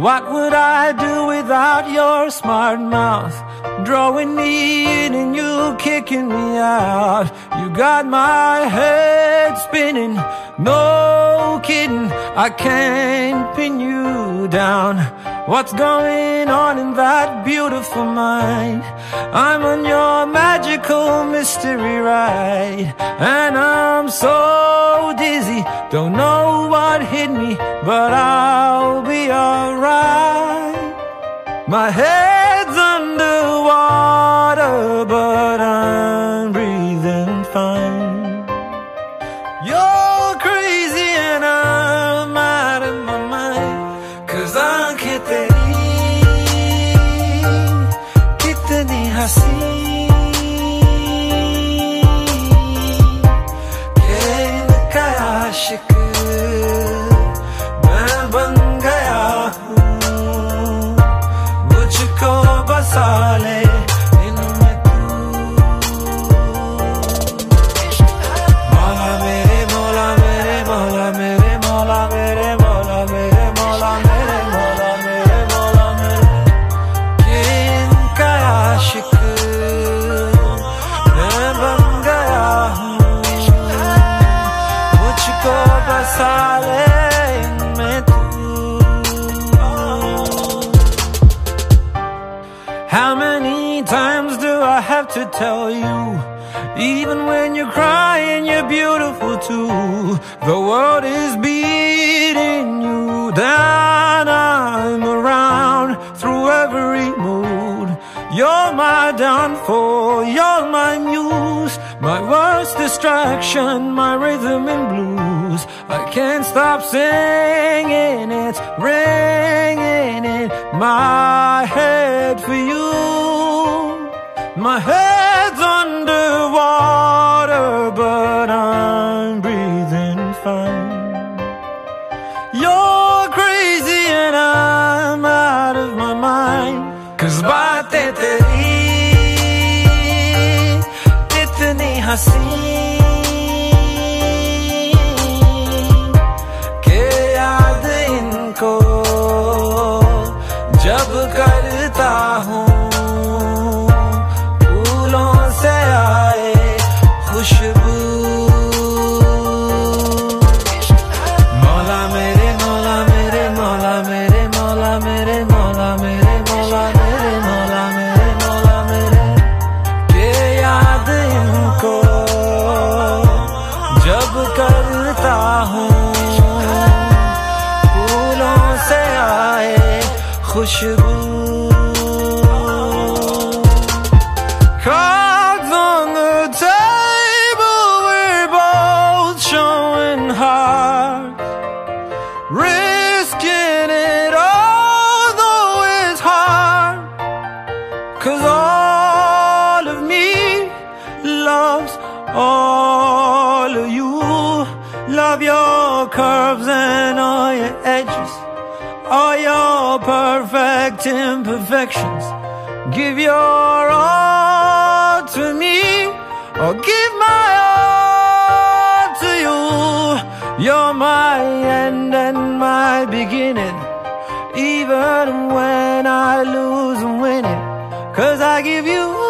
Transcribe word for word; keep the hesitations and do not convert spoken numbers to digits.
What would I do without your smart mouth? Drawing me in and you kicking me out. You got my head spinning, no kidding, I can't pin you down. What's going on in that beautiful mind? I'm on your magical mystery ride, and I'm so dizzy, don't know what hit me, but I'll be alright. My head's underwater, but I'm breathing fine. You're crazy and I'm out of my mind, 'cause I can't kitni hasi ke inka aashik main ban gaya hu. Mujhko basa le inme tu. Mola mere mola mere mola mere mola mere mola mere mola mere mola mere mola mere ke inka aashik main ban gaya hu. Mujhko basa le inme tu. How many times do I have to tell you? Even when you're crying, you're beautiful too. The world is beating you down. I'm around through every mood. You're my downfall, you're my muse, my worst distraction, my rhythm and blues. I can't stop singing, it's ringing in my head for you. My head's underwater, but I'm breathing fine. You're crazy and I'm out of my mind, 'cause baatein teri itni haseen ke yaad inko jab karta hu. Phoolon se aaye khushboo. Mola mere mola mere mola mere mola mere mola mere mola mere mola mere mola mere ke yaad inko jab karta hu. Phoolon se aaye khushboo. Cards on the table, we're both showing hearts, risking it all, though it's hard. 'Cause all of me loves all of you. Love your curves and all your edges, all your perfect imperfections. Give your all to me, or give my all to you. You're my end and my beginning, even when I lose and win it, 'cause I give you